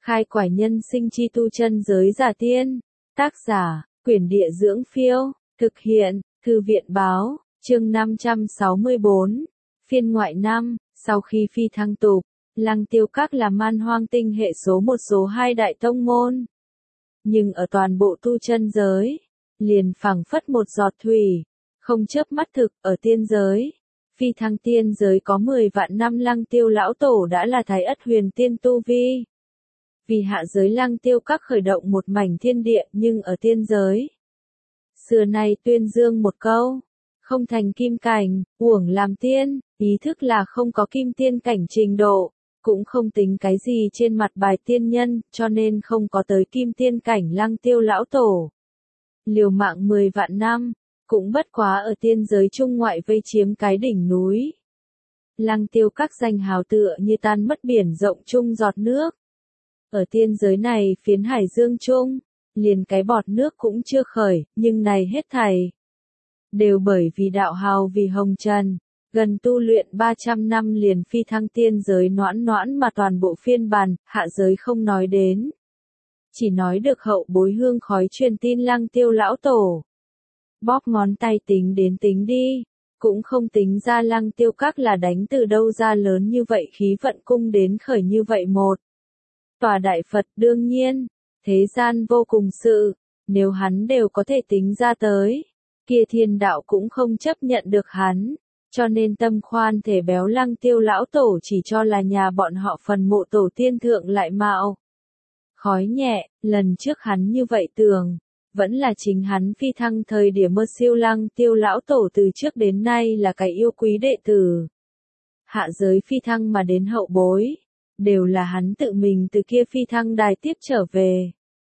Khai quải nhân sinh chi tu chân giới giả tiên. Tác giả, Quyển Địa Dưỡng Phiêu. Thực hiện, Thư viện Báo. Chương 564. Phiên ngoại 5. Sau khi phi thăng tục, Lăng Tiêu Các là Man Hoang tinh hệ số 1 số 2 đại tông môn. Nhưng ở toàn bộ tu chân giới, liền phảng phất một giọt thủy, không chớp mắt thực ở tiên giới. Phi thăng tiên giới có 10 vạn năm Lăng Tiêu lão tổ đã là Thái Ất huyền tiên tu vi. Vì hạ giới Lăng Tiêu Các khởi động một mảnh thiên địa, nhưng ở tiên giới, xưa nay tuyên dương một câu, không thành kim cảnh, uổng làm tiên, ý thức là không có kim tiên cảnh trình độ, cũng không tính cái gì trên mặt bài tiên nhân, cho nên không có tới kim tiên cảnh Lăng Tiêu lão tổ. Liều mạng 10 vạn năm, cũng bất quá ở tiên giới trung ngoại vây chiếm cái đỉnh núi. Lăng Tiêu Các danh hào tựa như tan mất biển rộng chung giọt nước. Ở tiên giới này phiến hải dương chung, liền cái bọt nước cũng chưa khởi, nhưng này hết thảy đều bởi vì đạo hào vì hồng trần, gần tu luyện 300 năm liền phi thăng tiên giới noãn mà toàn bộ phiên bản, hạ giới không nói đến. Chỉ nói được hậu bối hương khói truyền tin Lăng Tiêu lão tổ. Bóp ngón tay tính đến tính đi, cũng không tính ra Lăng Tiêu Các là đánh từ đâu ra lớn như vậy khí vận cung đến khởi như vậy một tòa đại Phật. Đương nhiên, thế gian vô cùng sự, nếu hắn đều có thể tính ra tới, kia thiên đạo cũng không chấp nhận được hắn, cho nên tâm khoan thể béo Lăng Tiêu lão tổ chỉ cho là nhà bọn họ phần mộ tổ tiên thượng lại mạo khói nhẹ. Lần trước hắn như vậy tưởng, vẫn là chính hắn phi thăng thời điểm mơ siêu Lăng Tiêu lão tổ từ trước đến nay là cái yêu quý đệ tử. Hạ giới phi thăng mà đến hậu bối, đều là hắn tự mình từ kia phi thăng đài tiếp trở về.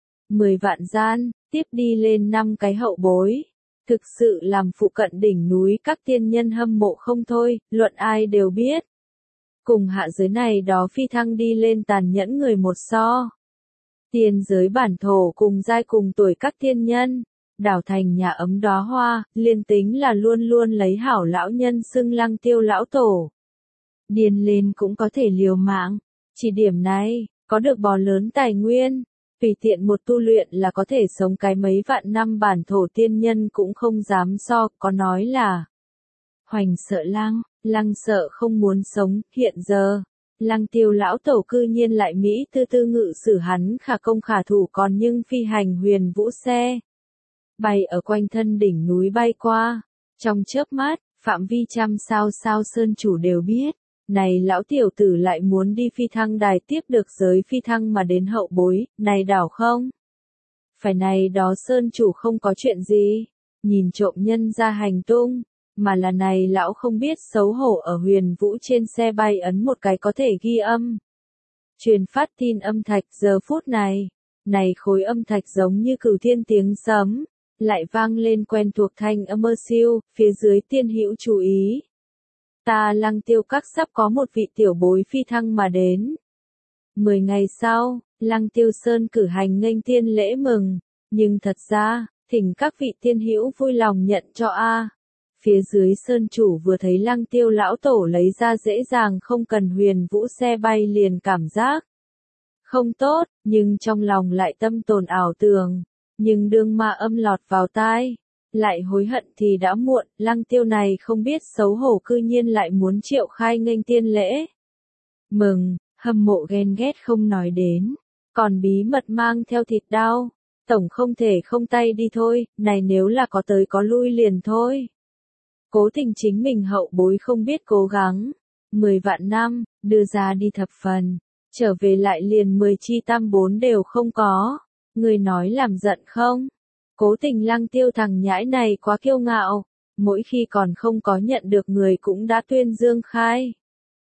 10 vạn gian, tiếp đi lên 5 cái hậu bối, thực sự làm phụ cận đỉnh núi các tiên nhân hâm mộ không thôi, luận ai đều biết. Cùng hạ giới này đó phi thăng đi lên tàn nhẫn người một so. Tiên giới bản thổ cùng giai cùng tuổi các tiên nhân, đảo thành nhà ấm đóa hoa, liên tính là luôn luôn lấy hảo lão nhân xưng Lăng Tiêu lão tổ. Điên lên cũng có thể liều mạng, chỉ điểm này, có được bò lớn tài nguyên, tùy tiện một tu luyện là có thể sống cái mấy vạn năm bản thổ tiên nhân cũng không dám so, có nói là hoành sợ lăng sợ không muốn sống. Hiện giờ, Lăng Tiêu lão tổ cư nhiên lại Mỹ tư ngự sử hắn khả công khả thủ, còn nhưng phi hành huyền vũ xe, bay ở quanh thân đỉnh núi bay qua, trong chớp mắt, phạm vi trăm sao sơn chủ đều biết. Này lão tiểu tử lại muốn đi phi thăng đài tiếp được giới phi thăng mà đến hậu bối, này đảo không? Phải này đó sơn chủ không có chuyện gì, nhìn trộm nhân ra hành tung, mà là này lão không biết xấu hổ ở huyền vũ trên xe bay ấn một cái có thể ghi âm. Truyền phát tin âm thạch. Giờ phút này khối âm thạch giống như cửu thiên tiếng sấm, lại vang lên quen thuộc thanh âm mơ siêu, phía dưới tiên hữu chú ý. Ta Lăng Tiêu Các sắp có một vị tiểu bối phi thăng mà đến. 10 ngày sau, Lăng Tiêu Sơn cử hành nghênh tiên lễ mừng, nhưng thật ra, thỉnh các vị tiên hữu vui lòng nhận cho a. Phía dưới sơn chủ vừa thấy Lăng Tiêu lão tổ lấy ra dễ dàng không cần huyền vũ xe bay liền cảm giác không tốt, nhưng trong lòng lại tâm tồn ảo tưởng, nhưng đương ma âm lọt vào tai, lại hối hận thì đã muộn. Lăng Tiêu này không biết xấu hổ cư nhiên lại muốn triệu khai nghênh tiên lễ mừng, hâm mộ ghen ghét không nói đến, còn bí mật mang theo thịt đao, tổng không thể không tay đi thôi, này nếu là có tới có lui liền thôi. Cố tình chính mình hậu bối không biết cố gắng, 10 vạn năm, đưa ra đi thập phần, trở về lại liền 10 chi tam bốn đều không có, người nói làm giận không? Cố tình Lăng Tiêu thằng nhãi này quá kiêu ngạo, mỗi khi còn không có nhận được người cũng đã tuyên dương khai.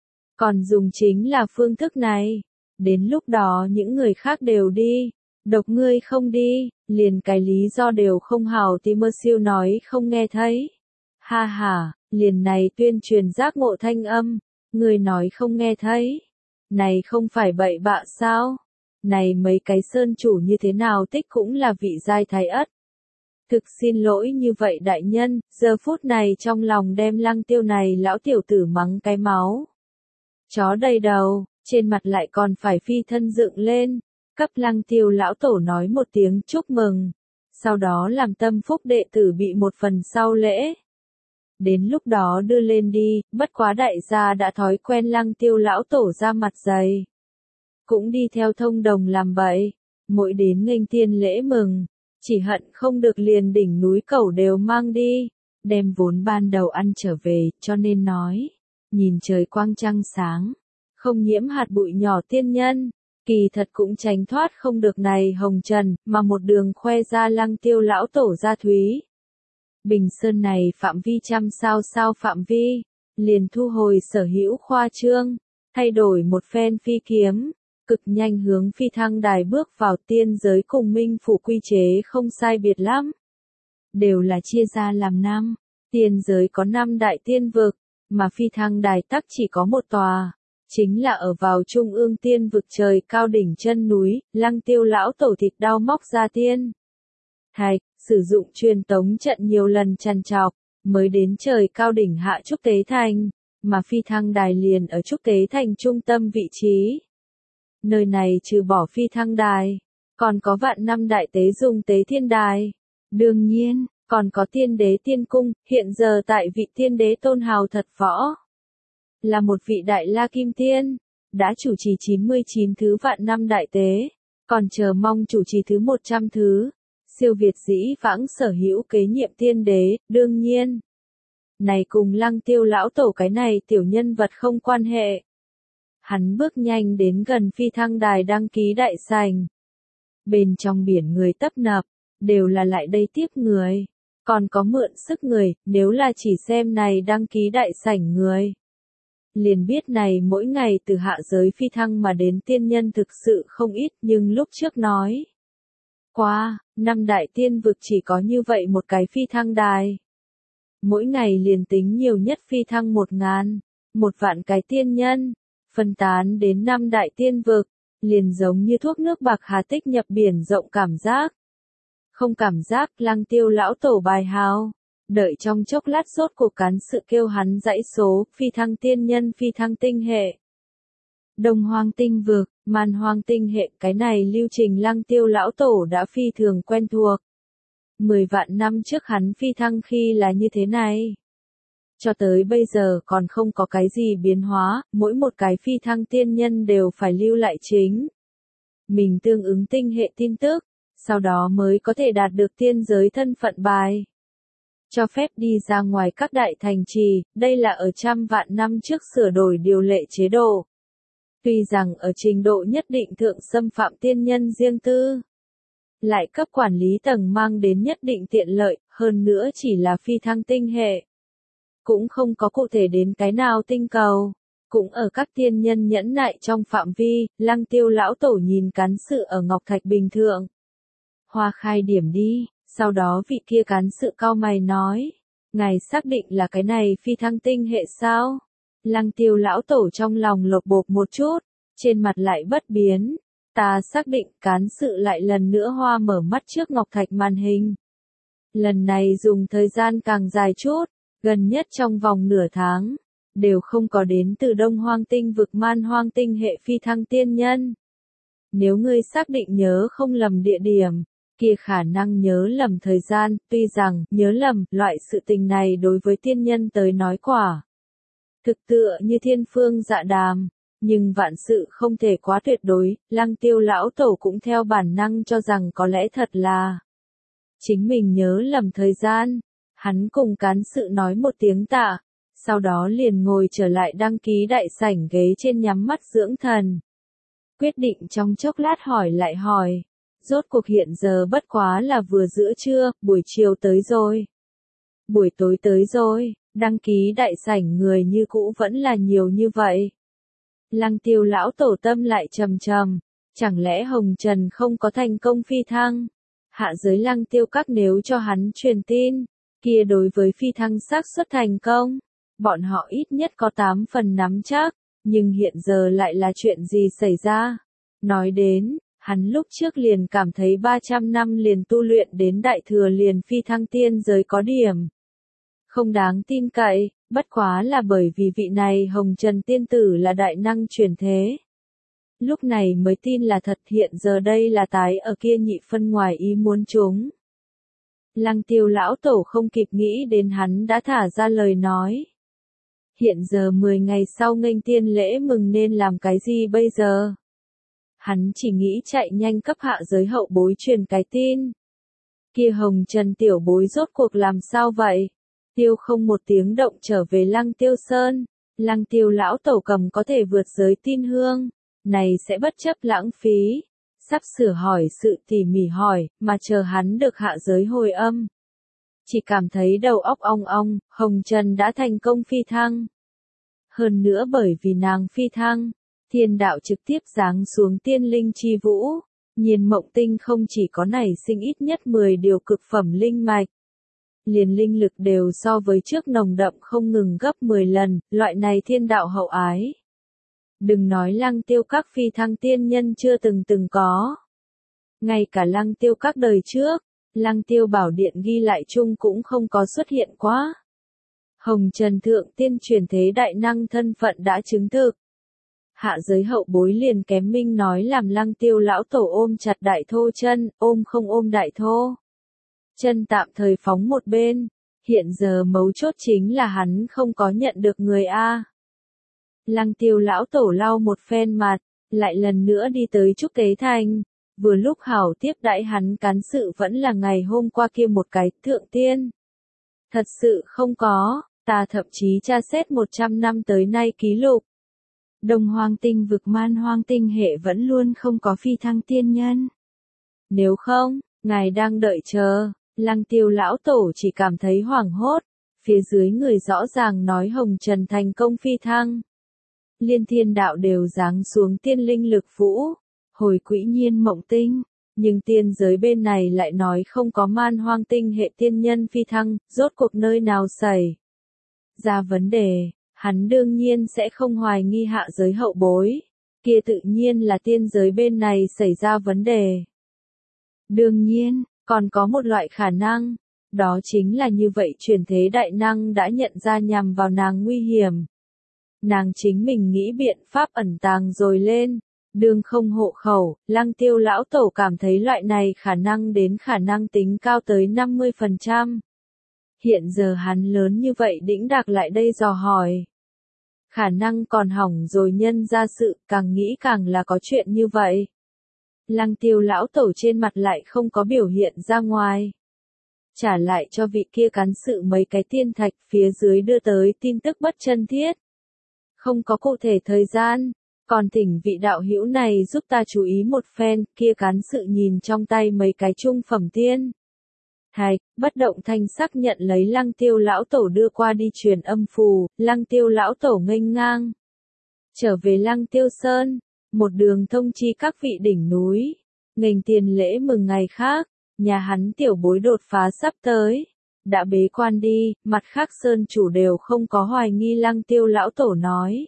Còn dùng chính là phương thức này, đến lúc đó những người khác đều đi, độc ngươi không đi, liền cái lý do đều không hào thì mơ siêu nói không nghe thấy. Ha ha, liền này tuyên truyền giác ngộ thanh âm, người nói không nghe thấy. Này không phải bậy bạ sao? Này mấy cái sơn chủ như thế nào tích cũng là vị giai Thái Ất. Thực xin lỗi như vậy đại nhân, giờ phút này trong lòng đem Lăng Tiêu này lão tiểu tử mắng cái máu chó đầy đầu, trên mặt lại còn phải phi thân dựng lên, cấp Lăng Tiêu lão tổ nói một tiếng chúc mừng, sau đó làm tâm phúc đệ tử bị một phần sau lễ. Đến lúc đó đưa lên đi, bất quá đại gia đã thói quen Lăng Tiêu lão tổ ra mặt dày. Cũng đi theo thông đồng làm bậy, mỗi đến nghênh tiên lễ mừng, chỉ hận không được liền đỉnh núi cẩu đều mang đi, đem vốn ban đầu ăn trở về, cho nên nói, nhìn trời quang trăng sáng, không nhiễm hạt bụi nhỏ tiên nhân, kỳ thật cũng tránh thoát không được này hồng trần, mà một đường khoe ra Lăng Tiêu lão tổ gia thúy. Bình Sơn này phạm vi trăm sao phạm vi, liền thu hồi sở hữu khoa trương, thay đổi một phen phi kiếm, cực nhanh hướng phi thăng đài bước vào tiên giới cùng minh phủ quy chế không sai biệt lắm. Đều là chia ra làm 5, tiên giới có 5 đại tiên vực, mà phi thăng đài tắc chỉ có một tòa, chính là ở vào trung ương tiên vực trời cao đỉnh chân núi, Lăng Tiêu lão tổ thịt đau móc ra tiên thạch, sử dụng truyền tống trận nhiều lần trằn trọc, mới đến trời cao đỉnh hạ Trúc Tế Thành, mà phi thăng đài liền ở Trúc Tế Thành trung tâm vị trí. Nơi này trừ bỏ phi thăng đài, còn có vạn năm đại tế dùng tế thiên đài. Đương nhiên, còn có tiên đế tiên cung, hiện giờ tại vị tiên đế tôn hào thật võ. Là một vị đại la kim tiên, đã chủ trì 99 thứ vạn năm đại tế, còn chờ mong chủ trì thứ 100 thứ. Siêu việt dĩ vãng sở hữu kế nhiệm tiên đế, đương nhiên. Này cùng Lăng Tiêu lão tổ cái này tiểu nhân vật không quan hệ. Hắn bước nhanh đến gần phi thăng đài đăng ký đại sảnh. Bên trong biển người tấp nập, đều là lại đây tiếp người. Còn có mượn sức người, nếu là chỉ xem này đăng ký đại sảnh người. Liền biết này mỗi ngày từ hạ giới phi thăng mà đến tiên nhân thực sự không ít, nhưng lúc trước nói. Qua, 5 đại tiên vực chỉ có như vậy một cái phi thăng đài. Mỗi ngày liền tính nhiều nhất phi thăng 1000, 1 vạn cái tiên nhân, phân tán đến 5 đại tiên vực, liền giống như thuốc nước bạc hà tích nhập biển rộng cảm giác. Không cảm giác Lăng Tiêu lão tổ bài hào, đợi trong chốc lát rốt cuộc cán sự kêu hắn dãy số, phi thăng tiên nhân phi thăng tinh hệ. Đông Hoang tinh vực, Man Hoang tinh hệ, cái này lưu trình Lăng Tiêu lão tổ đã phi thường quen thuộc. 10 vạn năm trước hắn phi thăng khi là như thế này. Cho tới bây giờ còn không có cái gì biến hóa, mỗi một cái phi thăng tiên nhân đều phải lưu lại chính. Mình tương ứng tinh hệ tin tức, sau đó mới có thể đạt được tiên giới thân phận bài. Cho phép đi ra ngoài các đại thành trì, đây là ở trăm vạn năm trước sửa đổi điều lệ chế độ. Tuy rằng ở trình độ nhất định thượng xâm phạm tiên nhân riêng tư, lại cấp quản lý tầng mang đến nhất định tiện lợi, hơn nữa chỉ là phi thăng tinh hệ. Cũng không có cụ thể đến cái nào tinh cầu, cũng ở các tiên nhân nhẫn nại trong phạm vi, Lăng Tiêu lão tổ nhìn cán sự ở Ngọc Thạch Bình thượng. Hoa khai điểm đi, sau đó vị kia cán sự cau mày nói, ngài xác định là cái này phi thăng tinh hệ sao? Lăng Tiêu lão tổ trong lòng lột bột một chút, trên mặt lại bất biến. Ta xác định cán sự lại lần nữa hoa mở mắt trước Ngọc Thạch màn hình. Lần này dùng thời gian càng dài chút, gần nhất trong vòng nửa tháng, đều không có đến từ Đông Hoang tinh vực Man Hoang tinh hệ phi thăng tiên nhân. Nếu ngươi xác định nhớ không lầm địa điểm, kia khả năng nhớ lầm thời gian, tuy rằng nhớ lầm loại sự tình này đối với tiên nhân tới nói quả. Thực tựa như thiên phương dạ đàm. Nhưng vạn sự không thể quá tuyệt đối, Lăng Tiêu lão tổ cũng theo bản năng cho rằng có lẽ thật là chính mình nhớ lầm thời gian. Hắn cùng cán sự nói một tiếng tạ, sau đó liền ngồi trở lại đăng ký đại sảnh ghế trên nhắm mắt dưỡng thần. Quyết định trong chốc lát hỏi lại hỏi, rốt cuộc hiện giờ bất quá là vừa giữa trưa, buổi chiều tới rồi. Buổi tối tới rồi, đăng ký đại sảnh người như cũ vẫn là nhiều như vậy. Lăng Tiêu lão tổ tâm lại trầm trầm, chẳng lẽ Hồng Trần không có thành công phi thăng? Hạ giới Lăng Tiêu các nếu cho hắn truyền tin, kia đối với phi thăng xác suất thành công, bọn họ ít nhất có 8 phần nắm chắc, nhưng hiện giờ lại là chuyện gì xảy ra? Nói đến, hắn lúc trước liền cảm thấy 300 năm liền tu luyện đến đại thừa liền phi thăng tiên giới có điểm không đáng tin cậy, bất quá là bởi vì vị này Hồng Trần tiên tử là đại năng chuyển thế. Lúc này mới tin là thật, hiện giờ đây là tái ở kia nhị phân ngoài ý muốn chúng. Lăng Tiêu lão tổ không kịp nghĩ đến hắn đã thả ra lời nói. Hiện giờ 10 ngày sau nghênh tiên lễ mừng nên làm cái gì bây giờ? Hắn chỉ nghĩ chạy nhanh cấp hạ giới hậu bối truyền cái tin. Kia Hồng Trần tiểu bối rốt cuộc làm sao vậy? Tiêu không một tiếng động trở về Lăng Tiêu Sơn. Lăng Tiêu lão tổ cầm có thể vượt giới tin hương. Này sẽ bất chấp lãng phí. Sắp sửa hỏi sự tỉ mỉ hỏi, mà chờ hắn được hạ giới hồi âm. Chỉ cảm thấy đầu óc ong ong, Hồng Trần đã thành công phi thăng. Hơn nữa bởi vì nàng phi thăng, thiên đạo trực tiếp giáng xuống tiên linh chi vũ. Nhiên Mộng Tinh không chỉ có nảy sinh ít nhất 10 điều cực phẩm linh mạch. Liền linh lực đều so với trước nồng đậm không ngừng gấp 10 lần, loại này thiên đạo hậu ái. Đừng nói Lăng Tiêu các phi thăng tiên nhân chưa từng có. Ngay cả Lăng Tiêu các đời trước, Lăng Tiêu bảo điện ghi lại chung cũng không có xuất hiện quá. Hồng Trần Thượng Tiên truyền thế đại năng thân phận đã chứng thực. Hạ giới hậu bối liền kém minh nói làm Lăng Tiêu lão tổ ôm chặt đại thô chân, ôm không ôm đại thô. Chân tạm thời phóng một bên, hiện giờ mấu chốt chính là hắn không có nhận được người A. Lăng Tiêu lão tổ lau một phen mặt, lại lần nữa đi tới Trúc Tế Thành, vừa lúc hảo tiếp đãi hắn cán sự vẫn là ngày hôm qua kia một cái thượng tiên. Thật sự không có, ta thậm chí tra xét 100 năm tới nay ký lục. Đông Hoang Tinh vực Man Hoang Tinh hệ vẫn luôn không có phi thăng tiên nhân. Nếu không, ngài đang đợi chờ, Lăng Tiêu lão tổ chỉ cảm thấy hoảng hốt, phía dưới người rõ ràng nói Hồng Trần thành công phi thăng. Liên thiên đạo đều giáng xuống tiên linh lực vũ, hồi quỹ Nhiên Mộng Tinh, nhưng tiên giới bên này lại nói không có Man Hoang Tinh hệ tiên nhân phi thăng, rốt cuộc nơi nào xảy ra vấn đề, hắn đương nhiên sẽ không hoài nghi hạ giới hậu bối, kia tự nhiên là tiên giới bên này xảy ra vấn đề. Đương nhiên, còn có một loại khả năng, đó chính là như vậy truyền thế đại năng đã nhận ra nhằm vào nàng nguy hiểm. Nàng chính mình nghĩ biện pháp ẩn tàng rồi lên, đường không hộ khẩu, Lăng Tiêu lão tổ cảm thấy loại này khả năng đến khả năng tính cao tới 50%. Hiện giờ hắn lớn như vậy đĩnh đạc lại đây dò hỏi. Khả năng còn hỏng rồi nhân ra sự, càng nghĩ càng là có chuyện như vậy. Lăng Tiêu lão tổ trên mặt lại không có biểu hiện ra ngoài. Trả lại cho vị kia cán sự mấy cái tiên thạch phía dưới đưa tới tin tức bất chân thiết. Không có cụ thể thời gian, còn thỉnh vị đạo hữu này giúp ta chú ý một phen, kia cán sự nhìn trong tay mấy cái trung phẩm tiên thạch, bất động thanh sắc nhận lấy Lăng Tiêu lão tổ đưa qua đi truyền âm phù, Lăng Tiêu lão tổ nghênh ngang. Trở về Lăng Tiêu Sơn, một đường thông chi các vị đỉnh núi, nghênh tiền lễ mừng ngày khác, nhà hắn tiểu bối đột phá sắp tới. Đã bế quan đi, mặt khác sơn chủ đều không có hoài nghi Lăng Tiêu lão tổ nói.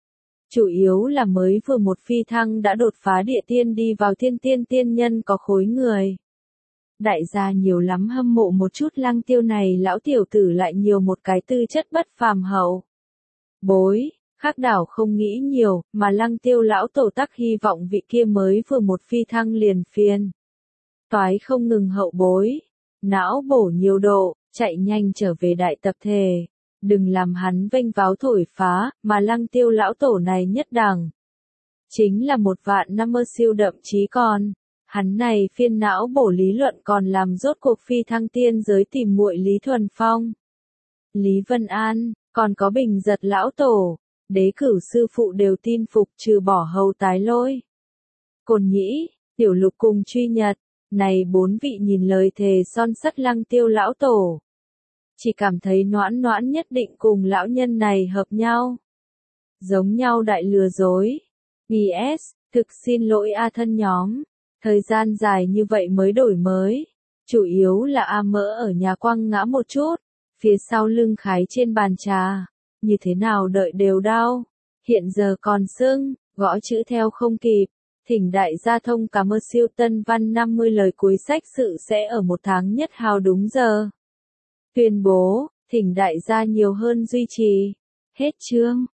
Chủ yếu là mới vừa một phi thăng đã đột phá địa tiên đi vào thiên tiên tiên nhân có khối người. Đại gia nhiều lắm hâm mộ một chút Lăng Tiêu này lão tiểu tử lại nhiều một cái tư chất bất phàm hậu bối, khác đảo không nghĩ nhiều, mà Lăng Tiêu lão tổ tắc hy vọng vị kia mới vừa một phi thăng liền phiền. Toái không ngừng hậu bối, não bổ nhiều độ. Chạy nhanh trở về đại tập thể, đừng làm hắn vênh váo thổi phá, mà Lăng Tiêu lão tổ này nhất đẳng. Chính là một vạn năm mơ siêu đậm chí còn, hắn này phiên não bổ lý luận còn làm rốt cuộc phi thăng tiên giới tìm muội Lý Thuần Phong. Lý Vân An, còn có Bình Giật lão tổ, Đế Cửu sư phụ đều tin phục trừ bỏ Hầu Tái Lôi. Côn Nhĩ, Tiểu Lục cùng Truy Nhật. Này 4 vị nhìn lời thề son sắt Lăng Tiêu lão tổ. Chỉ cảm thấy noãn noãn nhất định cùng lão nhân này hợp nhau. Giống nhau đại lừa dối. G.S. Thực xin lỗi A thân nhóm. Thời gian dài như vậy mới đổi mới. Chủ yếu là A mỡ ở nhà quăng ngã một chút. Phía sau lưng khái trên bàn trà. Như thế nào đợi đều đau. Hiện giờ còn sưng, gõ chữ theo không kịp. Thỉnh đại gia thông cảm ơn siêu tân văn 50 lời cuối sách sự sẽ ở 1 tháng nhất hào đúng giờ. Tuyên bố, thỉnh đại gia nhiều hơn duy trì. Hết chương.